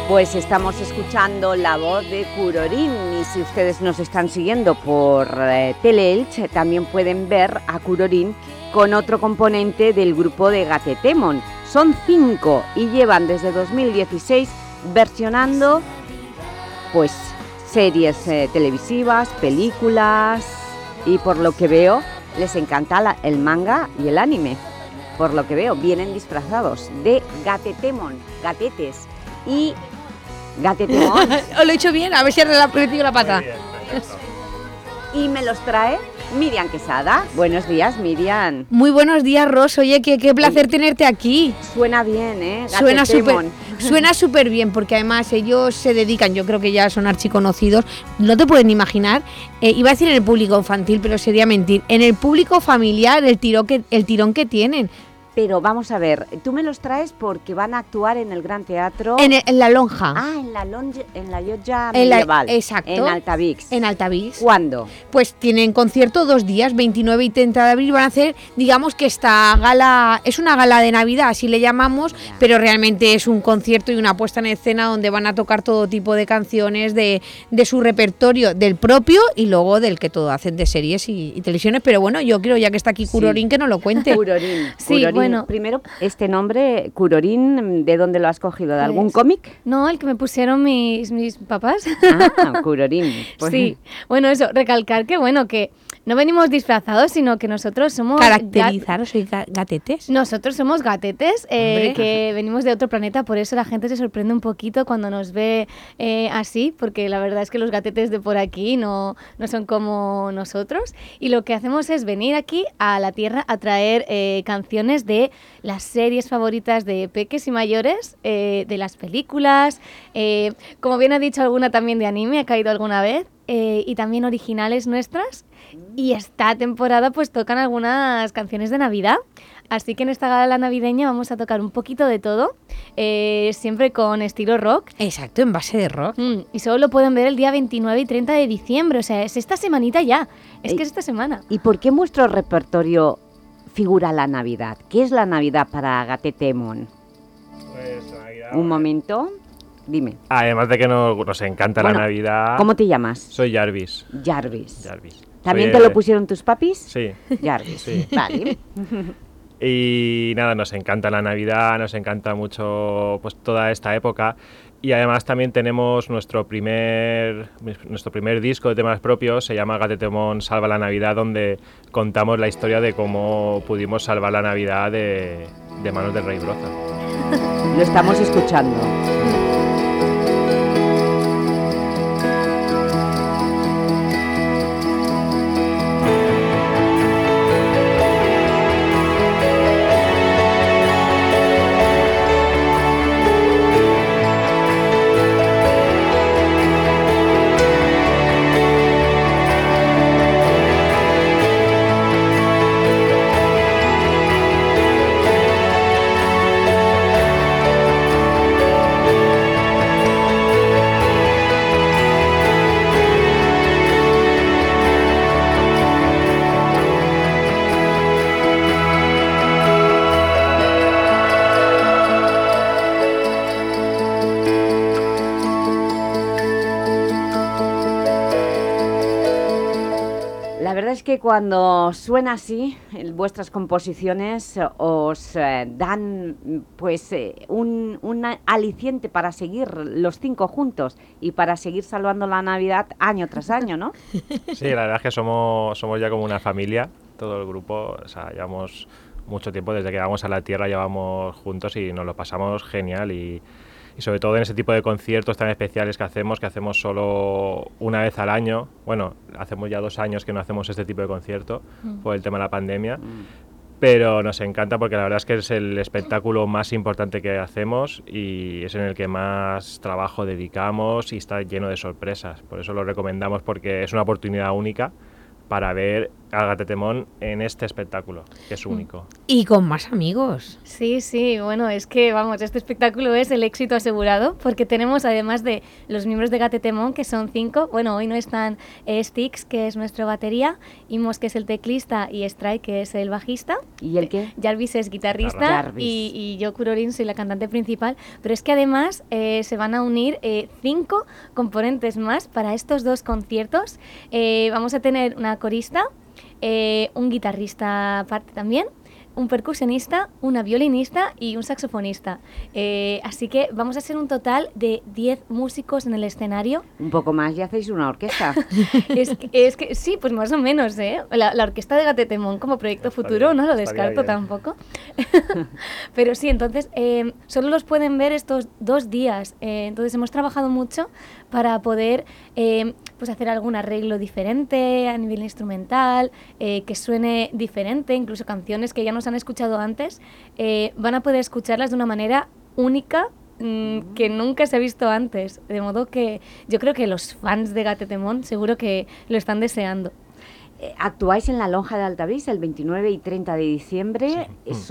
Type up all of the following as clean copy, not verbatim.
Pues estamos escuchando la voz de Curorín y si ustedes nos están siguiendo por Teleelch, también pueden ver a Curorín con otro componente del grupo de Gatetemon. Son 5 y llevan desde 2016 versionando pues series televisivas, películas y por lo que veo les encanta el manga y el anime. Por lo que veo vienen disfrazados de Gatetemon, gatetes y... Gatetemon. Lo he hecho bien, a ver si le he la pata. Bien, y me los trae Miriam Quesada. Buenos días, Miriam. Muy buenos días, Ros. Oye, qué placer tenerte aquí. Suena bien, ¿eh? Suena súper bien, porque además ellos se dedican, yo creo que ya son archiconocidos, no te pueden imaginar, iba a decir en el público infantil, pero sería mentir, en el público familiar, el tirón que tienen. Pero vamos a ver, tú me los traes porque van a actuar en el Gran Teatro... En la lonja. Ah, en la Llotja medieval. Exacto. En Altavix. En Altavix. ¿Cuándo? Pues tienen concierto 2 días, 29 y 30 de abril. Van a hacer, digamos que esta gala, es una gala de Navidad, así le llamamos, pero realmente es un concierto y una puesta en escena donde van a tocar todo tipo de canciones de su repertorio, del propio y luego del que todo hacen de series y televisiones. Pero bueno, yo quiero, ya que está aquí Curorín, que nos lo cuente. Curorín. Sí, Curorín. bueno. Primero, este nombre, Curorín, ¿de dónde lo has cogido? ¿De algún cómic? No, el que me pusieron mis papás. Ah, Curorín. Pues... Sí, bueno, eso, recalcar que bueno, que no venimos disfrazados, sino que nosotros somos... Caracterizaros, sois gatetes. Nosotros somos gatetes, que venimos de otro planeta, por eso la gente se sorprende un poquito cuando nos ve así, porque la verdad es que los gatetes de por aquí no son como nosotros, y lo que hacemos es venir aquí a la Tierra a traer canciones de las series favoritas de peques y mayores, de las películas, como bien ha dicho alguna también de anime, ha caído alguna vez, y también originales nuestras. Y esta temporada pues tocan algunas canciones de Navidad, así que en esta gala navideña vamos a tocar un poquito de todo, siempre con estilo rock. Exacto, en base de rock. Y solo lo pueden ver el día 29 y 30 de diciembre, o sea, es esta semanita ya, que es esta semana. ¿Y por qué en vuestro repertorio figura la Navidad? ¿Qué es la Navidad para Gatetemon? Pues Navidad. Un momento, dime. Además de que nos encanta la Navidad. ¿Cómo te llamas? Soy Jarvis. Jarvis. ¿También te lo pusieron tus papis? Sí. Jarvis. Sí. Vale. Y nada, nos encanta la Navidad, nos encanta mucho pues toda esta época. Y además también tenemos nuestro primer disco de temas propios, se llama Gatetemon Salva la Navidad, donde contamos la historia de cómo pudimos salvar la Navidad de manos del Rey Broza. Lo estamos escuchando. Que cuando suena así, vuestras composiciones os dan pues un aliciente para seguir los 5 juntos y para seguir salvando la Navidad año tras año, ¿no? Sí, la verdad es que somos ya como una familia, todo el grupo, o sea, llevamos mucho tiempo, desde que vamos a la Tierra llevamos juntos y nos lo pasamos genial y sobre todo en ese tipo de conciertos tan especiales que hacemos solo una vez al año. Bueno, hacemos ya 2 años que no hacemos este tipo de concierto por el tema de la pandemia, pero nos encanta porque la verdad es que es el espectáculo más importante que hacemos y es en el que más trabajo dedicamos y está lleno de sorpresas. Por eso lo recomendamos, porque es una oportunidad única para ver a Gatetemón en este espectáculo, que es único. Y con más amigos. Sí, sí, bueno, es que, vamos, este espectáculo es el éxito asegurado, porque tenemos, además de los miembros de Gatetemón, que son 5, bueno, hoy no están Stix, que es nuestro batería, Imos, que es el teclista, y Strike, que es el bajista. ¿Y el qué? Jarvis es guitarrista, Jarvis. y yo, Kurorin, soy la cantante principal, pero es que además se van a unir 5 componentes más para estos 2 conciertos. Vamos a tener una corista, un guitarrista aparte también, un percusionista, una violinista y un saxofonista. Así que vamos a ser un total de 10 músicos en el escenario. Un poco más y hacéis una orquesta. Es que sí, pues más o menos, ¿eh? La orquesta de Gatetemón como proyecto futuro no lo descarto tampoco. Pero sí, entonces solo los pueden ver estos 2 días. Entonces hemos trabajado mucho para poder pues hacer algún arreglo diferente a nivel instrumental, que suene diferente, incluso canciones que ya nos han escuchado antes, van a poder escucharlas de una manera única que nunca se ha visto antes. De modo que yo creo que los fans de Gatetemón seguro que lo están deseando. Actuáis en la Lonja de Altavís el 29 y 30 de diciembre.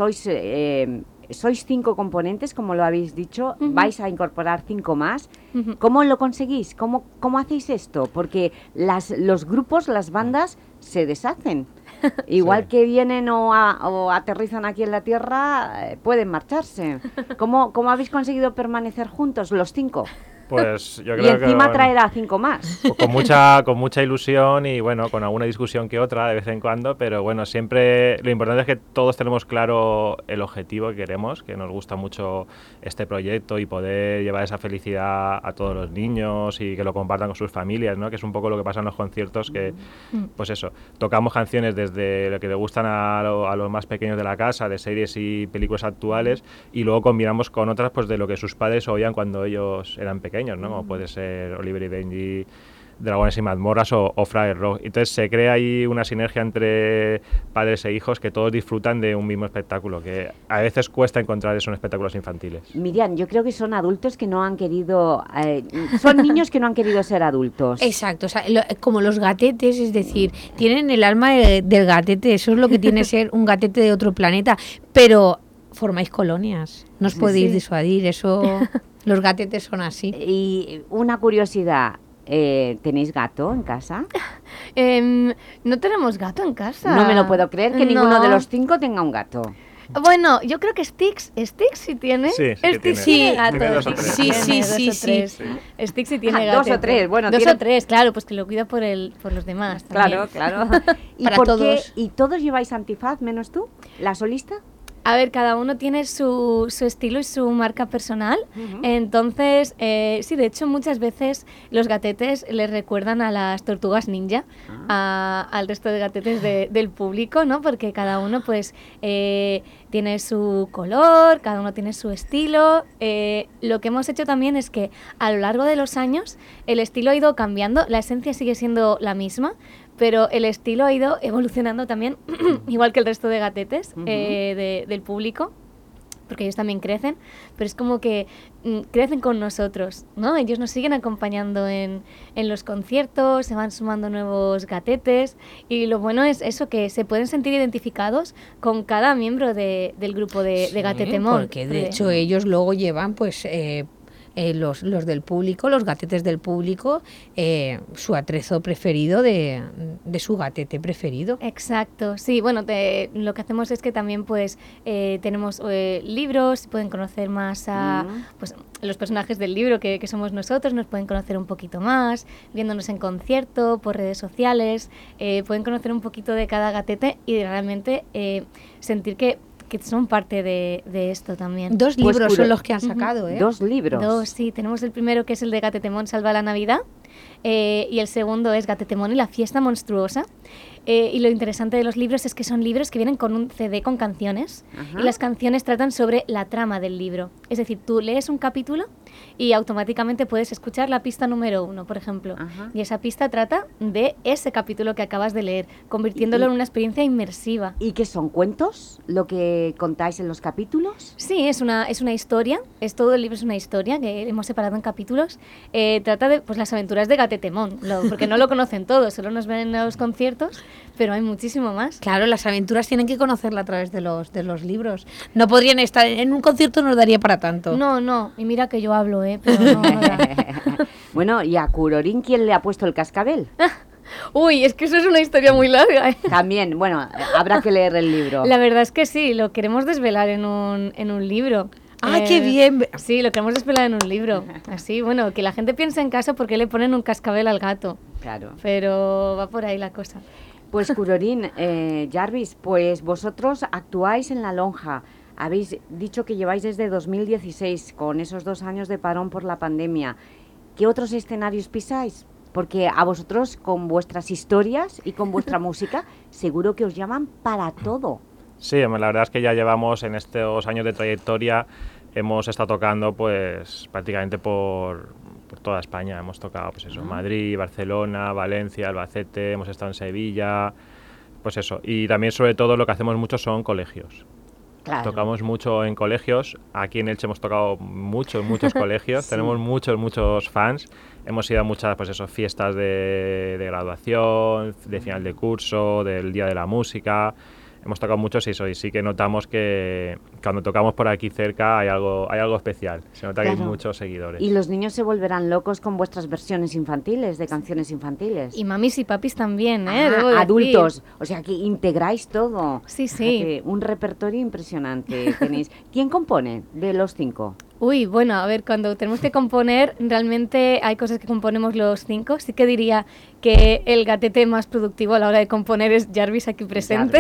Sí. Sois 5 componentes, como lo habéis dicho. Vais a incorporar 5 más. ¿Cómo lo conseguís? ¿Cómo hacéis esto? Porque los grupos, las bandas, se deshacen. Igual que vienen o aterrizan aquí en la Tierra, pueden marcharse. ¿Cómo habéis conseguido permanecer juntos, los 5? Pues yo creo y encima que traer a 5 más. Pues con mucha ilusión y bueno, con alguna discusión que otra de vez en cuando, pero bueno, siempre lo importante es que todos tenemos claro el objetivo que queremos, que nos gusta mucho este proyecto y poder llevar esa felicidad a todos los niños y que lo compartan con sus familias, ¿no? Que es un poco lo que pasa en los conciertos, que pues eso, tocamos canciones desde lo que le gustan a los más pequeños de la casa, de series y películas actuales, y luego combinamos con otras pues de lo que sus padres oían cuando ellos eran pequeños, ¿no? Como puede ser Oliver y Benji, Dragones y Mazmorras o Fraggle Rock. Entonces se crea ahí una sinergia entre padres e hijos que todos disfrutan de un mismo espectáculo, que a veces cuesta encontrar eso en espectáculos infantiles. Miriam, yo creo que son adultos que no han querido... son niños que no han querido ser adultos. Exacto, o sea, como los gatetes, es decir, tienen el alma del gatete, eso es lo que tiene ser un gatete de otro planeta, pero formáis colonias, no os podéis disuadir, eso... Los gatetes son así. Y una curiosidad, ¿tenéis gato en casa? No tenemos gato en casa. No me lo puedo creer que ninguno de los 5 tenga un gato. Bueno, yo creo que Stix sí tiene. Sí, Stix tiene gato. Tiene 2 o 3. Sí. Stix sí tiene gato. 2 o 3, bueno. 2 o 3, claro, pues que lo cuida por los demás también. Claro. ¿Y para por todos. qué? ¿Y todos lleváis antifaz menos tú, la solista? A ver, cada uno tiene su estilo y su marca personal. Entonces, sí, de hecho, muchas veces los gatetes les recuerdan a las tortugas ninja, al resto de gatetes del público, ¿no? Porque cada uno, pues, tiene su color, cada uno tiene su estilo. Lo que hemos hecho también es que a lo largo de los años el estilo ha ido cambiando, la esencia sigue siendo la misma, pero el estilo ha ido evolucionando también, igual que el resto de gatetes del público, porque ellos también crecen, pero es como que crecen con nosotros, ¿no? Ellos nos siguen acompañando en los conciertos, se van sumando nuevos gatetes, y lo bueno es eso, que se pueden sentir identificados con cada miembro del grupo de Gatetemón. Porque de hecho ellos luego llevan pues... los del público, los gatetes del público, su atrezo preferido de su gatete preferido. Exacto, sí, bueno, lo que hacemos es que también pues tenemos libros, pueden conocer más a pues, los personajes del libro que somos nosotros, nos pueden conocer un poquito más, viéndonos en concierto, por redes sociales, pueden conocer un poquito de cada gatete y realmente sentir que son parte de esto también. 2 libros son los que han sacado, ¿eh? 2 libros. 2, sí. Tenemos el primero, que es el de Gatetemón Salva la Navidad, y el segundo es Gatetemón y la Fiesta Monstruosa. Y lo interesante de los libros es que son libros que vienen con un CD con canciones, y las canciones tratan sobre la trama del libro. Es decir, tú lees un capítulo y automáticamente puedes escuchar la pista número 1, por ejemplo. Ajá. Y esa pista trata de ese capítulo que acabas de leer, convirtiéndolo en una experiencia inmersiva. ¿Y qué son, cuentos, lo que contáis en los capítulos? Sí, es una historia, todo el libro es una historia que hemos separado en capítulos. Trata de pues, las aventuras de Gatetemón, porque no lo conocen todos, solo nos ven en los conciertos, pero hay muchísimo más. Claro, las aventuras tienen que conocerla a través de los libros. No podrían estar en un concierto, no nos daría para tanto. No, y mira que yo hablo, pero no da. Bueno, ¿y a Kurorin quién le ha puesto el cascabel? Uy, es que eso es una historia muy larga, ¿eh? También, bueno, habrá que leer el libro. La verdad es que sí, lo queremos desvelar en un libro. ¡Ah, qué bien! Sí, lo queremos desvelar en un libro. Así, bueno, que la gente piense en casa por qué le ponen un cascabel al gato. Claro. Pero va por ahí la cosa. Pues Kurorin, Jarvis, pues vosotros actuáis en La Lonja. Habéis dicho que lleváis desde 2016, con esos 2 años de parón por la pandemia. ¿Qué otros escenarios pisáis? Porque a vosotros, con vuestras historias y con vuestra música, seguro que os llaman para todo. Sí, la verdad es que ya llevamos en estos años de trayectoria, hemos estado tocando pues prácticamente por toda España. Hemos tocado pues eso, Madrid, Barcelona, Valencia, Albacete, hemos estado en Sevilla, pues eso. Y también sobre todo lo que hacemos mucho son colegios. Claro. Tocamos mucho en colegios, aquí en Elche hemos tocado muchos colegios, Sí. tenemos muchos fans, hemos ido a muchas pues eso, fiestas de graduación, de final de curso, del Día de la Música, hemos tocado muchos y sí que notamos que cuando tocamos por aquí cerca hay algo especial, se nota que hay Claro. muchos seguidores. Y los niños se volverán locos con vuestras versiones infantiles, de canciones infantiles. Y mamis y papis también, debo decir. Adultos, o sea que integráis todo. Sí, O sea sí. que un repertorio impresionante tenéis. ¿Quién compone de los 5? Uy, bueno, a ver, cuando tenemos que componer, realmente hay cosas que componemos los 5. Sí que diría que el gatete más productivo a la hora de componer es Jarvis aquí presente.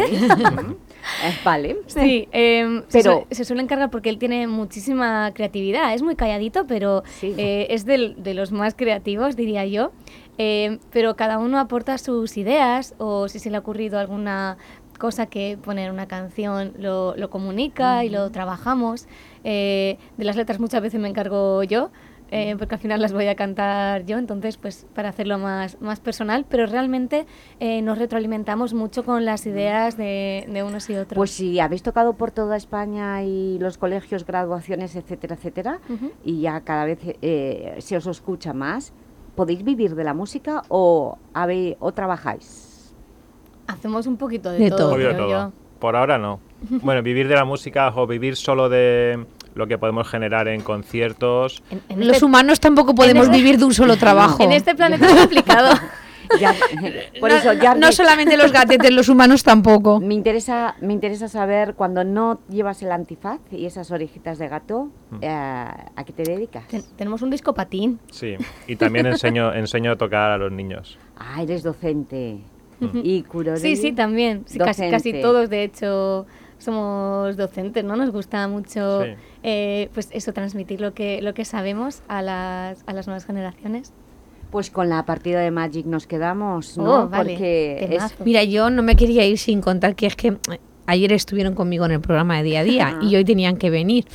Vale. Sí, Pero- se suele encargar porque él tiene muchísima creatividad. Es muy calladito, pero Sí. es de los más creativos, diría yo. Pero cada uno aporta sus ideas o si se le ha ocurrido alguna cosa que poner una canción lo comunica y lo trabajamos. De las letras muchas veces me encargo yo. Porque al final las voy a cantar yo, entonces pues para hacerlo más personal, pero realmente nos retroalimentamos mucho con las ideas de unos y otros. Pues si habéis tocado por toda España y los colegios, graduaciones, etcétera, etcétera, Ujú. y ya cada vez se os escucha más, ¿podéis vivir de la música o trabajáis? Hacemos un poquito De de todo. todo, Obvio creo todo. yo. Por ahora no. Bueno, vivir de la música o vivir solo de lo que podemos generar en conciertos. En Los este- humanos tampoco podemos este- vivir de un solo trabajo. En este planeta es complicado. Ya, por No- eso, Jarvis, no solamente los gatetes, los humanos tampoco. me interesa saber, cuando no llevas el antifaz y esas orejitas de gato, ¿a qué te dedicas? Tenemos un disco patín. Sí, y también enseño a tocar a los niños. Ah, eres docente. Y Kurorin, Sí, también. Sí, casi docente. todos, de hecho, somos docentes, ¿no? Nos gusta mucho, Sí. pues eso, transmitir lo que sabemos a las nuevas generaciones. Pues con la partida de Magic nos quedamos, ¿no? Oh, vale, Porque es, temazo. Mira, yo no me quería ir sin contar que es que ayer estuvieron conmigo en el programa de Día a Día y hoy tenían que venir.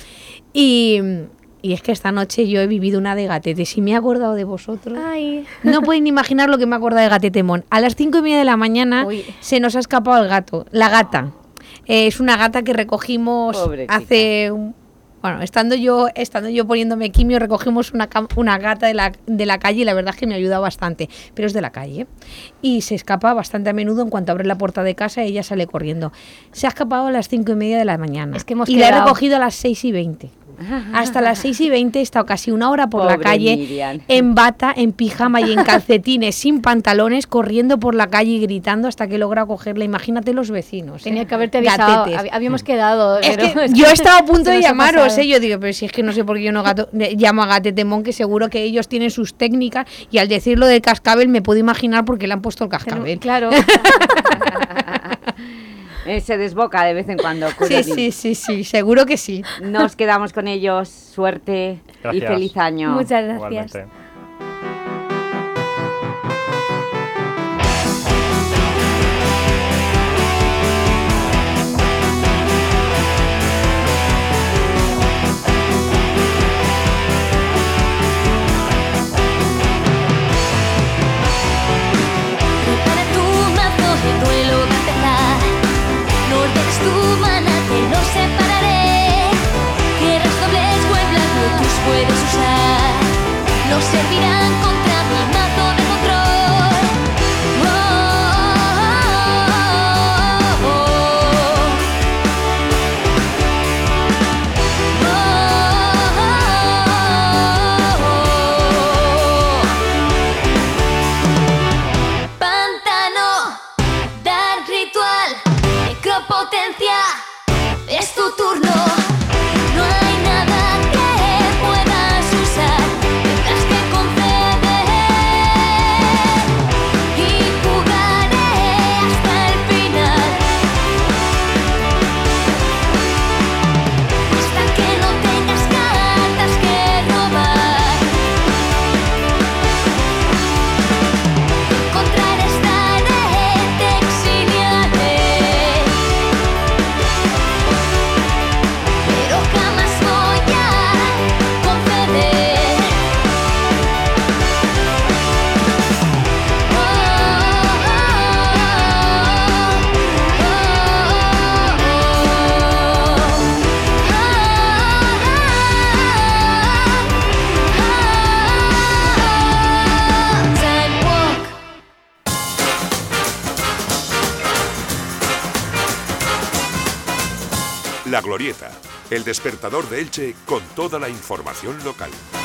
Y es que esta noche yo he vivido una de gatetes y me he acordado de vosotros. Ay. No pueden imaginar lo que me he acordado de Gatetemón. A las 5:30 de la mañana Uy. se nos ha escapado el gato, la gata. Es una gata que recogimos Pobre chica. hace... Bueno, estando yo poniéndome quimio, recogimos una gata de la calle y la verdad es que me ha ayudado bastante, pero es de la calle. Y se escapa bastante a menudo. En cuanto abre la puerta de casa, ella sale corriendo. Se ha escapado a las 5:30 de la mañana. Es que hemos y la he quedado. recogido a las 6:20. Hasta las 6:20 he estado casi una hora por la Pobre calle, Miriam. en bata, en pijama y en calcetines, sin pantalones, corriendo por la calle y gritando hasta que he logrado cogerla. Imagínate los vecinos. Tenía que haberte avisado. Gatetes. Habíamos quedado. Es pero que es yo que he estado a punto se de nos ha llamaros, pasado. yo digo, pero si es que no sé por qué yo no llamo a Gatetemón, que seguro que ellos tienen sus técnicas, y al decirlo del cascabel me puedo imaginar por qué le han puesto el cascabel. Claro. se desboca de vez en cuando. Kurorin. Sí, seguro que sí. Nos quedamos con ellos. Suerte y Gracias. feliz año. Muchas gracias. Igualmente. servirán contra mi mazo de control. Pantano, Dark Ritual, Necropotencia, es tu turno. No hay nada que puedas usar, tendrás que conceder y jugaré hasta el final, hasta que no tengas cartas que robar. Encontrar estaré, te exiliaré, pero jamás voy a conceder. Time walk. La Glorieta, el despertador de Elche con toda la información local.